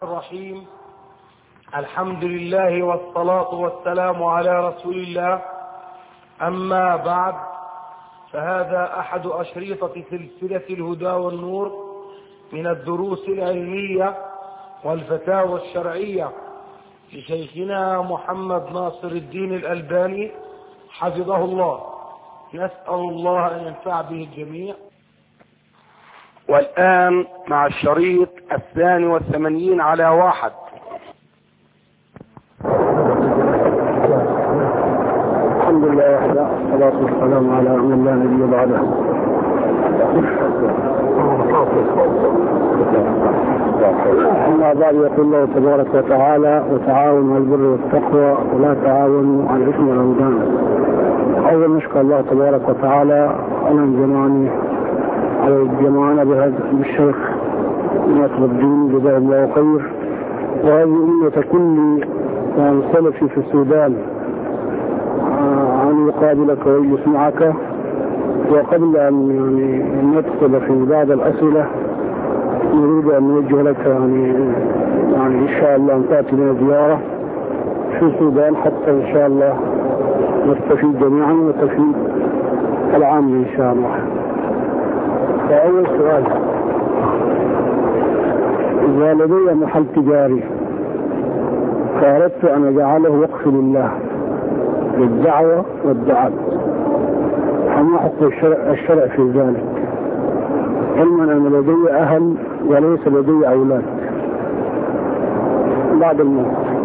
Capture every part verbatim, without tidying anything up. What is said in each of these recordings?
الرحيم. الحمد لله والصلاة والسلام على رسول الله. أما بعد، فهذا أحد أشريطة سلسلة الهدى والنور من الدروس العلمية والفتاوى الشرعية لشيخنا محمد ناصر الدين الألباني حفظه الله. نسأل الله أن ينفع به الجميع. والآن مع الشريط الثاني والثمانين على واحد. الحمد لله وحده، والصلاة والسلام على من لا نبي بعده. أما بعد، يقول الله تبارك وتعالى: وتعاونوا على البر والتقوى ولا تعاونوا على الإثم والعدوان. أولا نشكر الله تبارك وتعالى على الجمعاني على الجمعنا بهذا الشيخ ناصر الدين جزاه الله خير، وهذه أمة كل يعني سلفي في السودان أن يقابلك ويسمعك. وقبل أن يعني ندخل في بعض الأسئلة نريد أن نوجه لك يعني يعني إن شاء الله أن تأتي لنا زيارة في السودان حتى إن شاء الله نستفيد جميعا ونستفيد العام إن شاء الله. فأول سؤال: إذا لدي محل تجاري فأردت أن أجعله وقف لله للدعوة والدعاء، فما حكم الشرع, الشرع في ذلك؟ علما أن لدي أهل وليس لدي أولاد بعد الموت.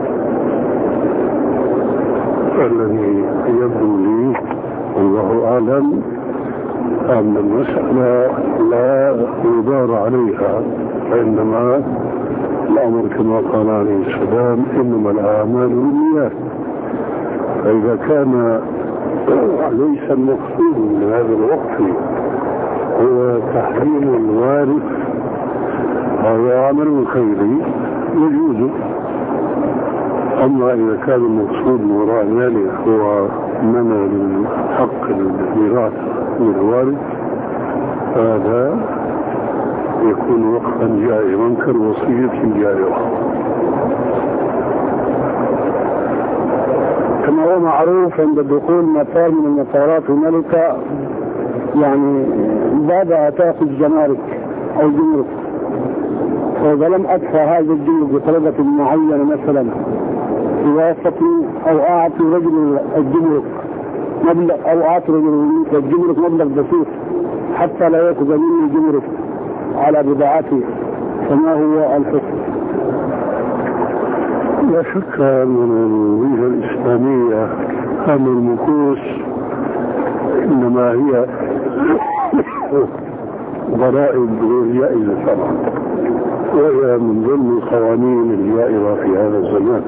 الذي يبدو لي والله أعلم أن المسألة لا يدار عليها، فإنما الأمر كما قال عليه السلام: إنما الأعمال بالنيات. فإذا كان ليس المقصود من هذا الوقت هو تحريم الوارث هذا عمل خيري يجوز. أما إذا كان المقصود وراء ذلك هو منع الحق الميراث للوارث هذا يكون وقفا جائرا كالوصية جائرة. كما هو معروف عند دخول مطار من المطارات هنالك يعني بعدها تأخذ جمارك أو جمرك، فإذا لم أدفع هذا الجمرك بطلبة معينة مثلا يوافقني أو أعطي رجل الجمرك مبلغ أو أعطي رجل الجمرك مبلغ بسيط حتى لا يأخذ مني جمرك على بضاعتي، فما هو الحكم؟ لا شك من الوجهة الإسلامية أن المكوس إنما هي ضرائب جائزة طبعا، وهي من ضمن القوانين الجائزة في هذا الزمان.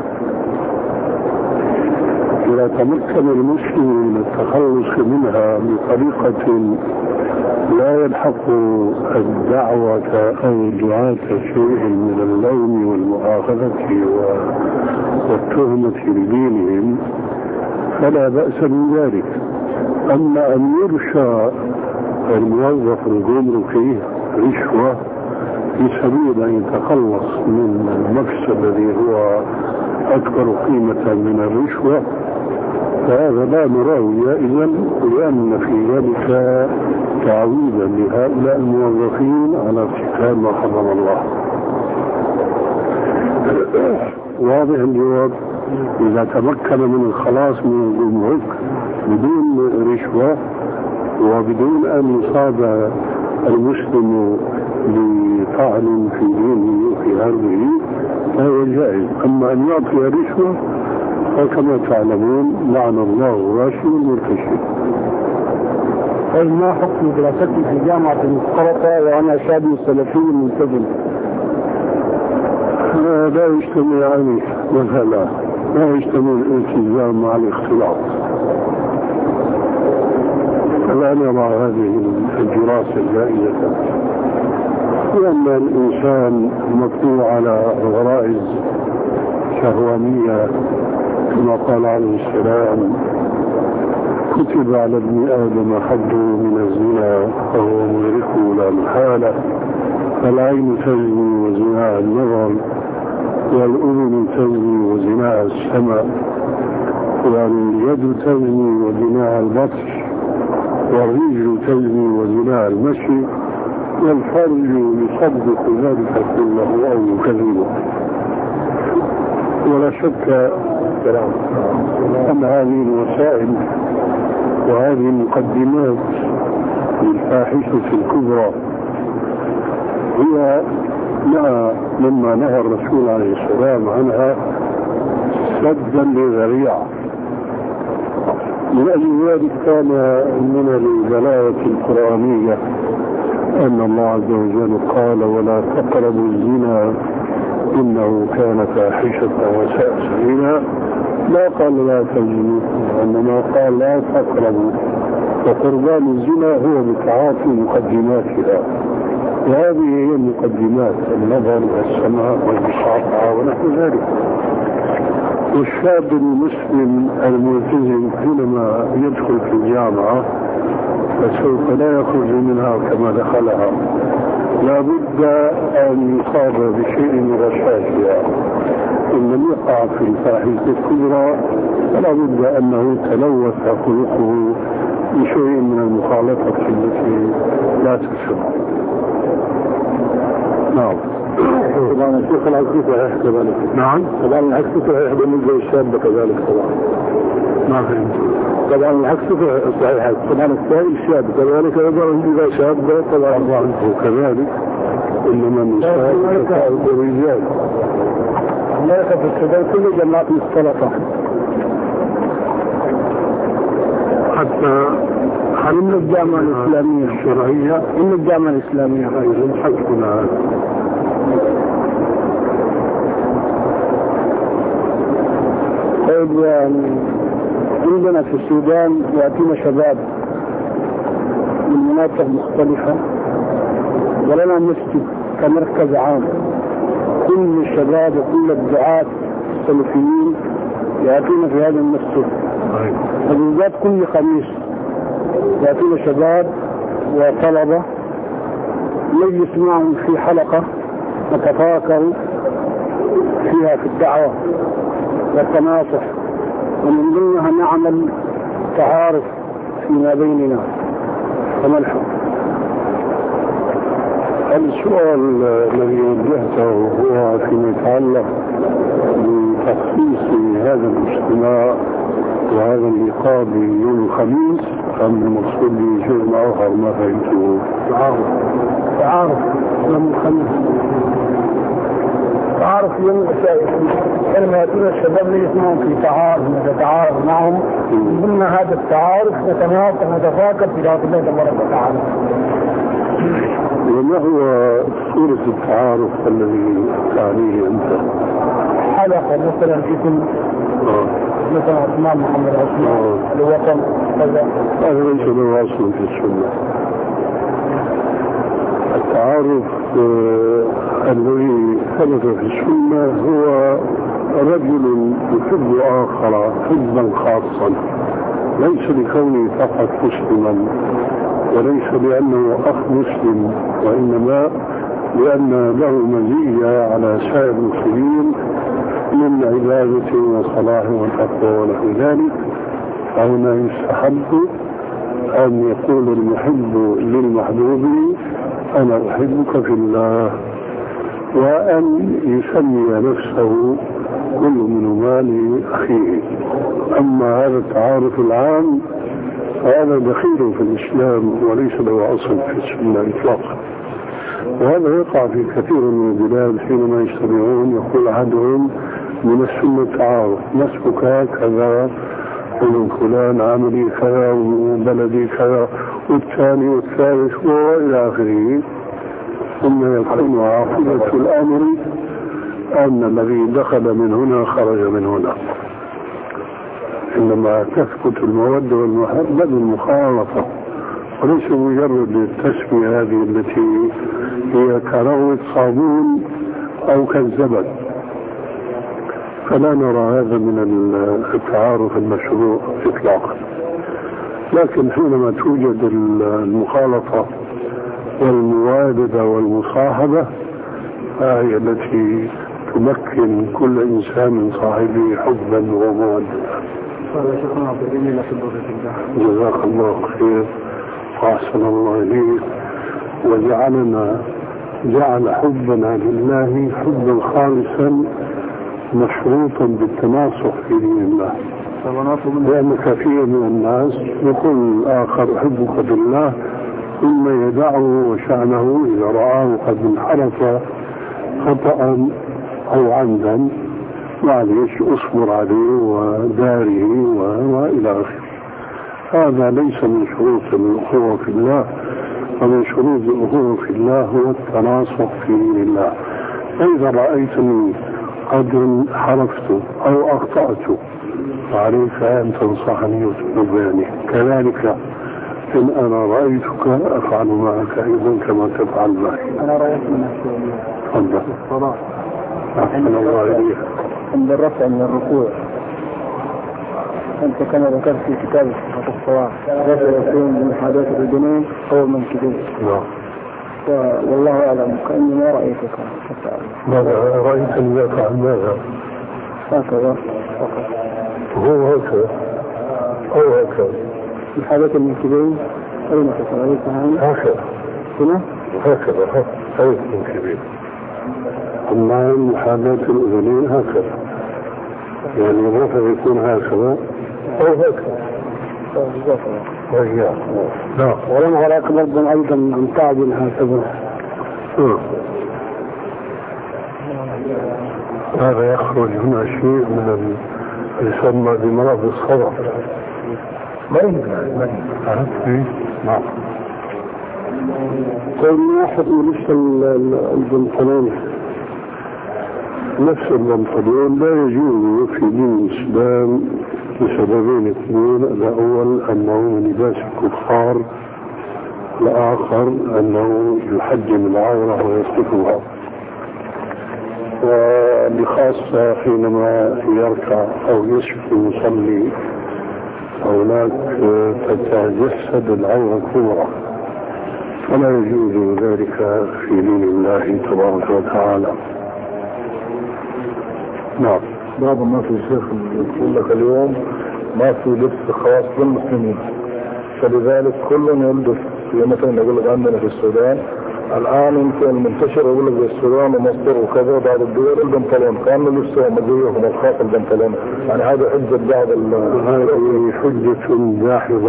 إذا تمكن المسلم من التخلص منها بطريقة لا يلحق الدعوة أو الدعاة شيء من اللوم والمؤاخذة والتهمة لدينهم فلا بأس من ذلك. أما أن يرشى الموظف الجمركي رشوة في سبيل أن يتخلص من المكسب الذي هو أكبر قيمة من الرشوة فهذا لا نراه جائزا، لأن في ذلك تعويضا لهؤلاء الموظفين على ارتكاب ما حرم الله. واضح الجواب. إذا تمكن من الخلاص من الجمرك بدون رشوة وبدون أن يصاب المسلم بطعن في دينه وفي عرضه فهو جائز. أما أن يعطي رشوة وكما تعلمون لعن الله الراشي والمرتشي. طيب، ما حكم دراستي في جامعة المختلطة وأنا شاب سلفي ملتزم؟ لا يجتمع عليه مثلا، لا يجتمع الالتزام مع الاختلاط. فلا نرى هذه الدراسة الجائزة، لأن الإنسان مطلوع على غرائز شهوانية كما قال عليه السلام: كتب على ابن آدم حده من الزنا فهو مدركه لا محالة، فالعين تزني وزناها النظر والأذن تزني وزناها السماء، واليد تزني وزناها البطش، والرجل تزني وزناها المشي، والفرج يصدق ذلك كله أو يكذبه. ولا شك أن هذه الوسائل وهذه المقدمات للفاحشة الكبرى هي ما لما نهى الرسول عليه السلام عنها سدا لذريعة. من أجل ذلك كان من البلاغة القرآنية أن الله عز وجل قال ولا تقربوا الزنا إنه كان فاحشة وساء سبيلا، لا قال لا تزنوا، وإنما قال لا تقربوا، وقربان الزنا هو بتعاطي مقدماتها، وهذه هي المقدمات: النظر والسماع والمصافحة ونحو ذلك. والشاب المسلم الملتزم حينما يدخل في الجامعة فسوف لا يخرج منها كما دخلها، لا بد أن يصاب بشيء من رشاشها. إن لم يقع في الفاحشة الكبرى فلا بد أنه تلوث خلقه بشيء من المخالطة التي لا تسمع. نعم. طبعا الشيخ العكس صحيح كذلك. نعم. طبعا العكس صحيح بالنسبة للشاب كذلك. طبعا ما فهمت. طبعا العكس صحيح. طبعا السائل الشاب كذلك أيضا إذا شاب طبعا عنه كذلك، إنما النساء تتعب الرجال. لا يخف الشباب كل جماعة مختلطة حتى من الجامعة الإسلامية الشرعية، من الجامعة الإسلامية أيضا حسبنا. طيب يعني عندنا في السودان يأتينا شباب من مناطق مختلفة ولنا مسجد كمركز عام، كل الشباب وكل الدعاة السلفيين يأتينا في هذا المسجد، وبالذات كل خميس يأتينا شباب وطلبة نجلس معهم في حلقة نتفاكر فيها في الدعوة والتناصح، ومن ضمنها نعمل تعارف فيما بيننا. فما الحكم؟ السؤال الذي وجهته هو فيما يتعلق بتخصيص هذا الاجتماع وهذا اللقاء بيوم الخميس، أم المقصود بشيء آخر ما فهمته؟ تعارف تعارف يوم الخميس، تعارف يوم الخميس حينما يأتون الشباب يسمعون في تعارف نتعارف معهم، ضمن هذا التعارف نتناقش نتفاكر في ذات الله تبارك وتعالى. وما هو صورة التعارف الذي تعنيه أنت؟ حلقة مثلا في كل مثلا عثمان محمد عثمان الوطن كذا، هذا ليس له أصل في السنة. التعارف الذي ثبت في السنة هو رجل يحب آخر حبا خاصا، ليس لكونه فقط مسلما وليس لأنه أخ مسلم، وإنما لأن له مزية على سائر المسلمين من عبادة وصلاح وتقوى ونحو ذلك. فهنا يستحب أن يقول المحب للمحبوب أنا أحبك في الله، وأن يسمي نفسه كل منهما لأخيه. أما هذا التعارف العام فهذا دخيل في الإسلام وليس له أصل في السنة إطلاقا، وهذا يقع في كثير من البلاد حينما يجتمعون يقول أحدهم من السنة التعارف، نسبك كذا ومن فلان عملي كذا وبلدي كذا والثاني والثالث وإلى آخره، ثم يكون عاقبة الأمر أن الذي دخل من هنا خرج من هنا. إنما تثبت المودة والمحبة بالمخالطة وليس مجرد التسمية هذه التي هي كروة صابون أو كالزبد. فلا نرى هذا من التعارف المشروع إطلاقا. لكن حينما توجد المخالطة والموادة والمصاحبة فهي التي تمكن كل إنسان من صاحبه حبا ومودة. جزاك الله خير وأحسن الله إليك، وجعلنا جعل حبنا لله حبا خالصا مشروطا بالتناصح في دين الله، لأن كثير من الناس يقول الآخر أحبك بالله ثم يدعه وشأنه إذا رآه قد انحرف خطأ أو عمدا معليش أصبر عليه وداره وإلى آخره. هذا ليس من شروط الأخوة في الله، ومن شروط الأخوة في الله هو التناصح في دين الله. فإذا رأيتني قد انحرفت أو أخطأت فعليك أن تنصحني وتنبهني، كذلك إن أنا رأيتك أفعل معك أيضا كما تفعل معي. أنا رأيت من تفضل. الصلاة أحسن الله إليك. عند الرفع من الركوع أنت كما ذكرت في كتاب صفة الصلاة رفع يكون من حاجات الرجلين أو من كبير. نعم. والله أعلم كأني ما رأيتك. ماذا رأيت أن يفعل ماذا؟ هكذا فقط. هو هكذا أو هكذا. الحاجات المنكبين أين تتعليك هكذا هنا؟ هكذا أي منكبين. أما محاذاة الأذنين هكذا، يعني الرفع يكون هكذا أو هكذا. وإياه لا ولم هلاك برضا أيضا أن تعدل هكذا. هذا يخرج هنا شيء من يسمى بمرض الصدر. ما يمكن عرفت؟ نعم. طيب من ناحية لسه البنطلون، نفس البنطلون لا يجوز في دين الإسلام لسببين اثنين. الأول أنه من لباس الكفار، الآخر أنه يحجم العورة ويصفها، وبخاصة حينما يركع أو يسجد المصلي هناك تتجسد العورة الكبرى، فلا يجوز ذلك في دين الله تبارك وتعالى. نعم. بعض الناس الشيخ يقول لك اليوم ما في لبس خاص للمسلمين، فلذلك كل يلبس. مثلا يقول لك عندنا في السودان الآن يمكن المنتشر يقول لك بالسودان ومصر وكذا بعض الدول البنطلون كان لبسهم مزيهم الخاص البنطلون، يعني هذا حجة بعض. هذه حجة داحضة،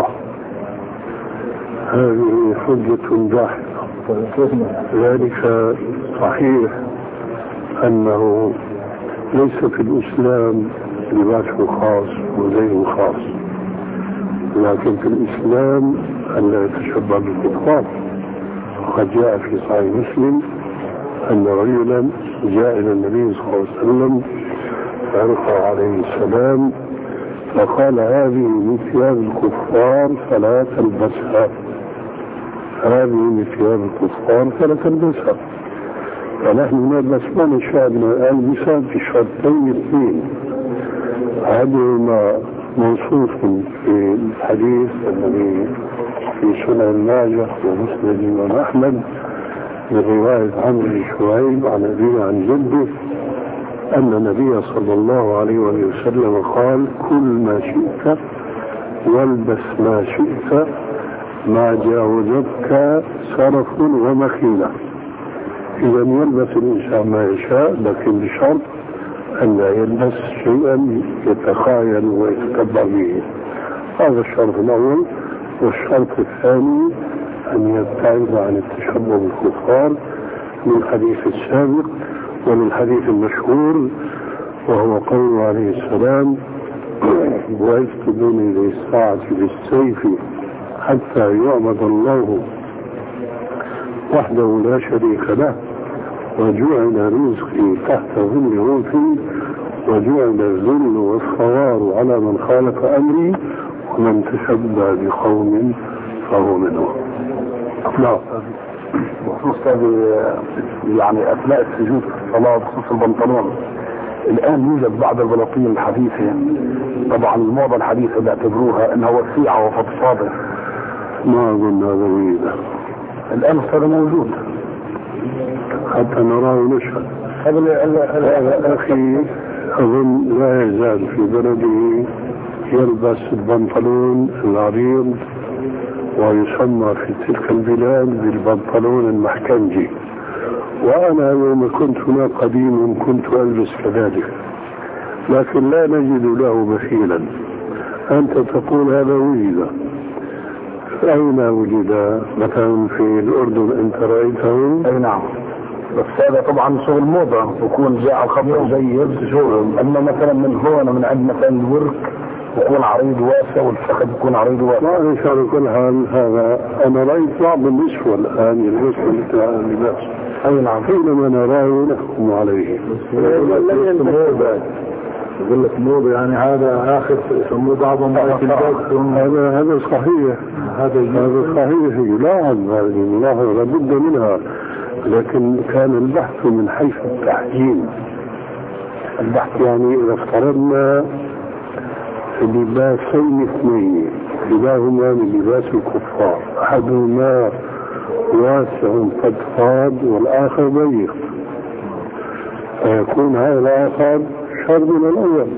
هذه حجة داحضة. ذلك صحيح أنه ليس في الإسلام لباس خاص وزي خاص، لكن في الإسلام أن لا يتشبه بالكفار. وقد جاء في صحيح مسلم أن رجلا جاء إلى النبي صلى الله عليه وسلم فألقى عليه السلام فقال هذه من ثياب الكفار فلا تلبسها، هذه من ثياب الكفار فلا تلبسها. فنحن نلبس ما نشاء من الألبسة في شرطين اثنين، أحدهما منصوص في الحديث الذي في سنن ماجه ومسند الإمام أحمد من رواية عمرو بن شعيب عن أبيه عن جده أن النبي صلى الله عليه وسلم قال كل ما شئت والبس ما شئت ما جاوزتك سرف ومخيلة. إذا يلبس الإنسان ما يشاء، لكن بشرط أن لا يلبس شيئا يتخايل ويتكبر به. هذا الشرط الأول. والشرط الثاني أن يبتعد عن التشبه بالكفار من الحديث السابق ومن الحديث المشهور، وهو قول عليه السلام ويفتدون إلى الساعة بالسيف حتى يعبد الله وحده لا شريك له وجعل رزقي تحت ظل روحي وجعل الذل والصوار على من خالف أمري ومن تشبه بقوم فهو منهم. لا بخصوص يعني أثناء السجود في الصلاة بخصوص البنطلون، الآن يوجد بعض البلاطين الحديثة، طبعا الموضة الحديثة بيعتبروها انها وسيعة وفضفاضة. ما أظن هذا ويدا الآن صار موجود حتى نراه نشهد. هذا أخي أظن لا يزال في بلده يلبس البنطلون العريض ويسمى في تلك البلاد بالبنطلون المحكنجي، وأنا يوم كنت هناك قديما كنت ألبس كذلك، لكن لا نجد له مثيلا. أنت تقول هذا وجد، أين وجد؟ مثلا في الأردن أنت رأيته؟ أي نعم، بس هذا طبعا شغل موضة يكون جاء الخبر جيد شغل. أما مثلا من هون من عند مثلا الورك يكون عريض واسع والفخذ يكون عريض واسع. ما إن شاء الله كل حال هذا أنا رأيت بعض النسوة الآن يلبسوا مثل هذا اللباس. أي نعم، حينما نراه نحكم عليه. يقول لك موضة يعني هذا آخر يسموه بعضهم هذا هذا صحيح، هذا هذا صحيح يلاحظ، هذه ملاحظة لابد منها، لكن كان البحث من حيث التحجيم. البحث يعني إذا افترضنا لباسين اثنين كلاهما من لباس الكفار، أحدهما واسع قد فاض والآخر ضيق، فيكون هذا الآخر شر من الأول.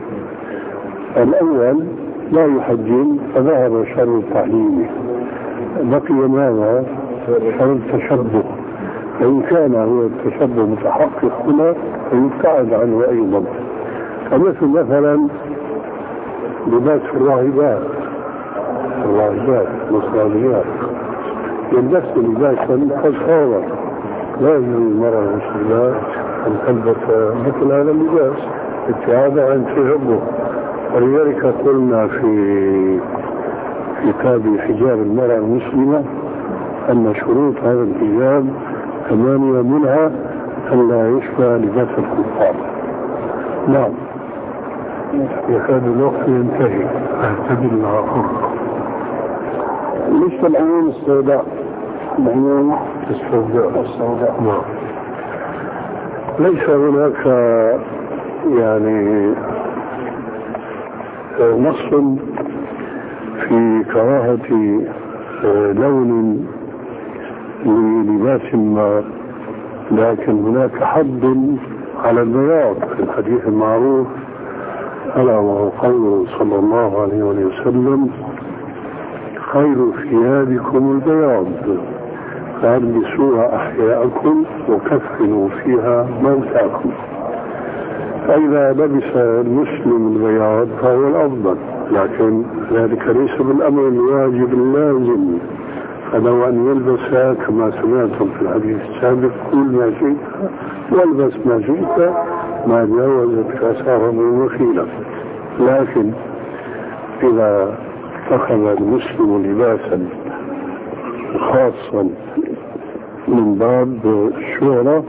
الأول لا يحجم فذهب شر التحليل، بقي ماذا؟ شر التشبه. فإن كان هو التشبه متحقق هنا فيبتعد عنه أيضا. فمثل مثلا لباس الراهبات، الراهبات نصرانيات يلبس لباسا فسخورا، لا يجوز المرأة المسلمة أن تلبس مثل هذا اللباس ابتعادا عن تشبه. ولذلك قلنا في كتاب حجاب المرأة المسلمة أن شروط هذا الحجاب ثمانية، منها أن لا يشبه لباس الكفار. نعم، يكاد الوقت ينتهي، أهتدي العقل. ليش العيون السوداء؟ العيون السوداء السوداء نعم. ليس هناك يعني نص في كراهة لون للباس ما، لكن هناك حد على البياض في الحديث المعروف ألا وهو قوله صلى الله عليه وسلم: خير ثيابكم البياض فالبسوها أحياءكم وكفنوا فيها موتاكم. فإذا لبس المسلم البياض فهو الأفضل، لكن ذلك ليس بالأمر الواجب اللازم. فلو أن يلبس كما سمعتم في الحديث السابق كل ما شئت والبس ما شئت ما جاوزت أساره وخيلة. لكن إذا اتخذ المسلم لباسا خاصا من باب الشهرة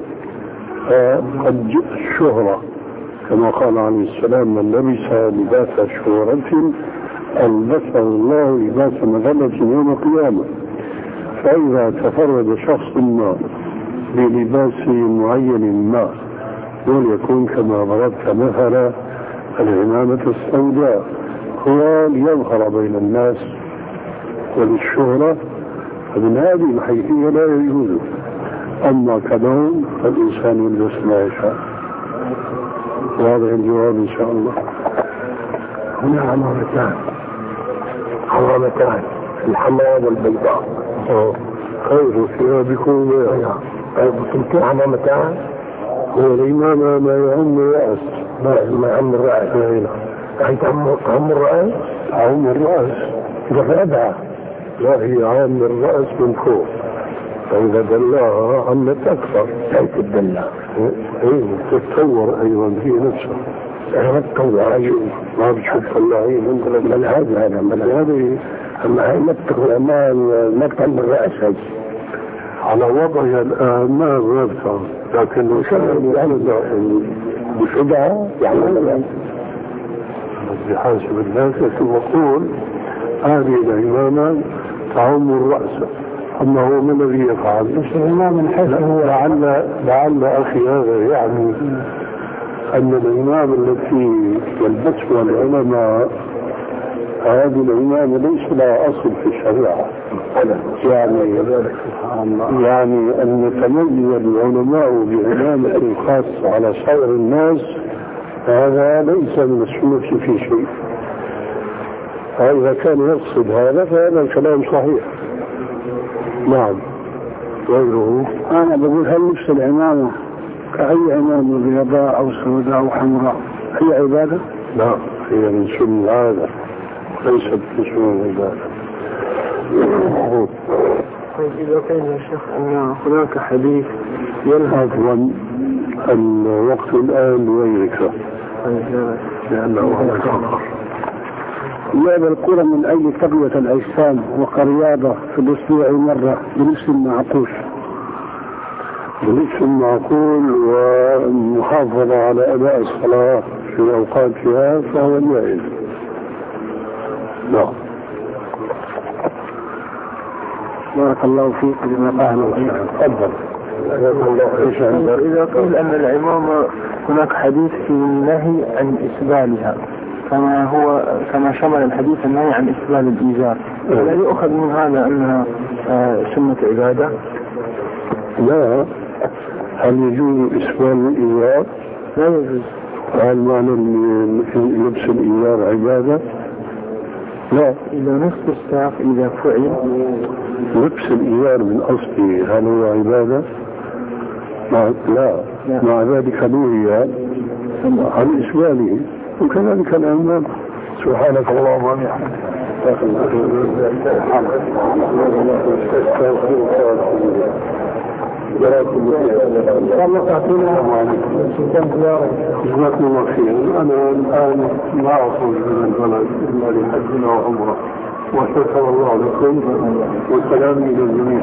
فقد جاء الشهرة كما قال عليه السلام: من لبس لباس شهرة ألبسه الله لباس مذلة يوم القيامة. فإذا تفرد شخص ما بلباس معين ما، وليكون كما ضربت مثلا العمامة السوداء، هو ليظهر بين الناس وللشهرة، فمن هذه الحيثية لا يجوز. أما كلون فالإنسان يلبس ما يشاء. واضح الجواب إن شاء الله. هنا علامتان، علامتان الحمراء والبيضاء. خير ثيابكم بياض. بسمتين علامتان، هو الإمام ما يعم الرأس، ما يعم الرأس. هي تعم الرأس؟ عم الرأس جفردها. لا، هي عام الرأس من فوق، فإذا دلاها عمت أكثر. كيف تدلها؟ إيه تتطور أيضا في نفسها. أنا تطور أيضا ما بتشوف فلاحين أنت لما بل هذا هذا بل هذه أما هي ما تدخل ما ما تعم الرأس هذه على وضعها الآن ما رابطة، لكن لو كان بشدها يعني بحاسب الناس ثم يقول هذه الإمامة تعم الرأس. أما هو ما الذي يفعل؟ مش الإمام من حيث هو لعل لعل أخي هذا يعني أن الإمام التي يلبسها العلماء هذه الإمامة ليس لها أصل في الشريعة. يعني يعني أن يتميز العلماء بإمامة خاصة على سائر الناس هذا ليس من السنة في شيء. فإذا كان يقصد هذا فهذا الكلام صحيح. نعم. غيره أنا بقول هل نفس الإمامة كأي إمامة بيضاء أو سوداء أو حمراء هي عبادة؟ لا، هي من سن العادة ليست من سن العبادة. طيب إذا كان يا شيخ أن هناك حديث ينهى عفوا الوقت الآن لغيرك لأنه هناك آخر. لعب الكرة من أي تقوية الأجسام وكرياضة في الأسبوع مرة بنفس المعقول بنفس المعقول والمحافظة على أداء الصلاة في أوقاتها فهو جائز. نعم. بارك الله فيك بما قال. تفضل. إذا قيل أن العمامة هناك حديث في النهي عن إسبالها كما هو كما شمل الحديث النهي عن إسبال الإزار، لا يؤخذ من هذا أنها سنة عبادة؟ لا. هل يجوز إسبال الإزار؟ لا يجوز. هل معنى لبس الإزار عبادة؟ لا. إذا نصف الساق إذا فعل لبس الإزار من أصله هل هو عبادة؟ لا. لا. مع ذلك نهي عن إسباله وكذلك الأمام. سبحانك اللهم وبحمدك. جزاكم الله خيرا. أنا الآن لا أخرج من البلد إلا لحج وعمرة وشكر الله لكم والسلام إلى الجميع.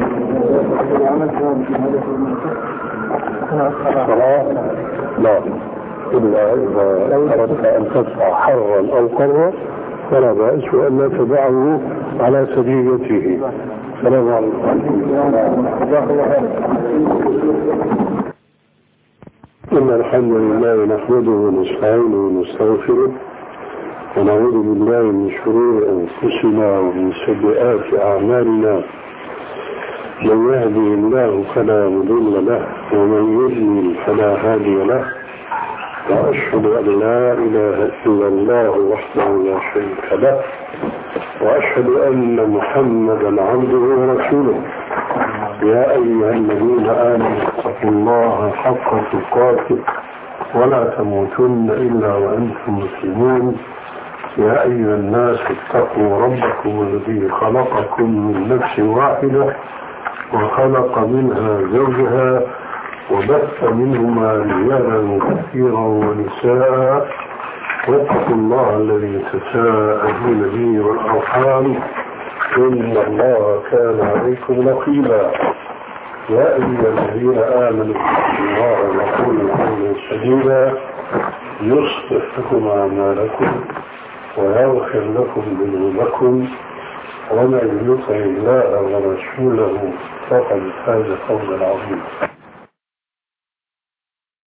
الصلاة لا إلا إذا أردت أن تدفع حرا أو قرا فلا بأس وأن تدعه على سجيته. السلام عليكم. إن الحمد لله نحمده ونستعينه ونستغفره ونعوذ بالله من شرور أنفسنا ومن سيئات أعمالنا. من يهدي الله فلا مضل له ومن يضلل فلا هادي له. وأشهد أن لا إله إلا الله وحده لا شريك له وأشهد أن محمدا عبده ورسوله. يا أيها الذين آمنوا اتقوا الله حق تقاته ولا تموتن إلا وأنتم مسلمون. يا أيها الناس اتقوا ربكم الذي خلقكم من نفس واحدة وخلق منها زوجها وبث منهما رجالا كثيرا ونساء واتقوا الله الذي تساءلون به والأرحام إن الله كان عليكم رقيبا. يا أيها الذين آمنوا اتقوا الله وقولوا قولا سديدا يصلح لكم أعمالكم ويغفر لكم ذنوبكم ومن يطع الله ورسوله فقد فاز فوزا عظيما.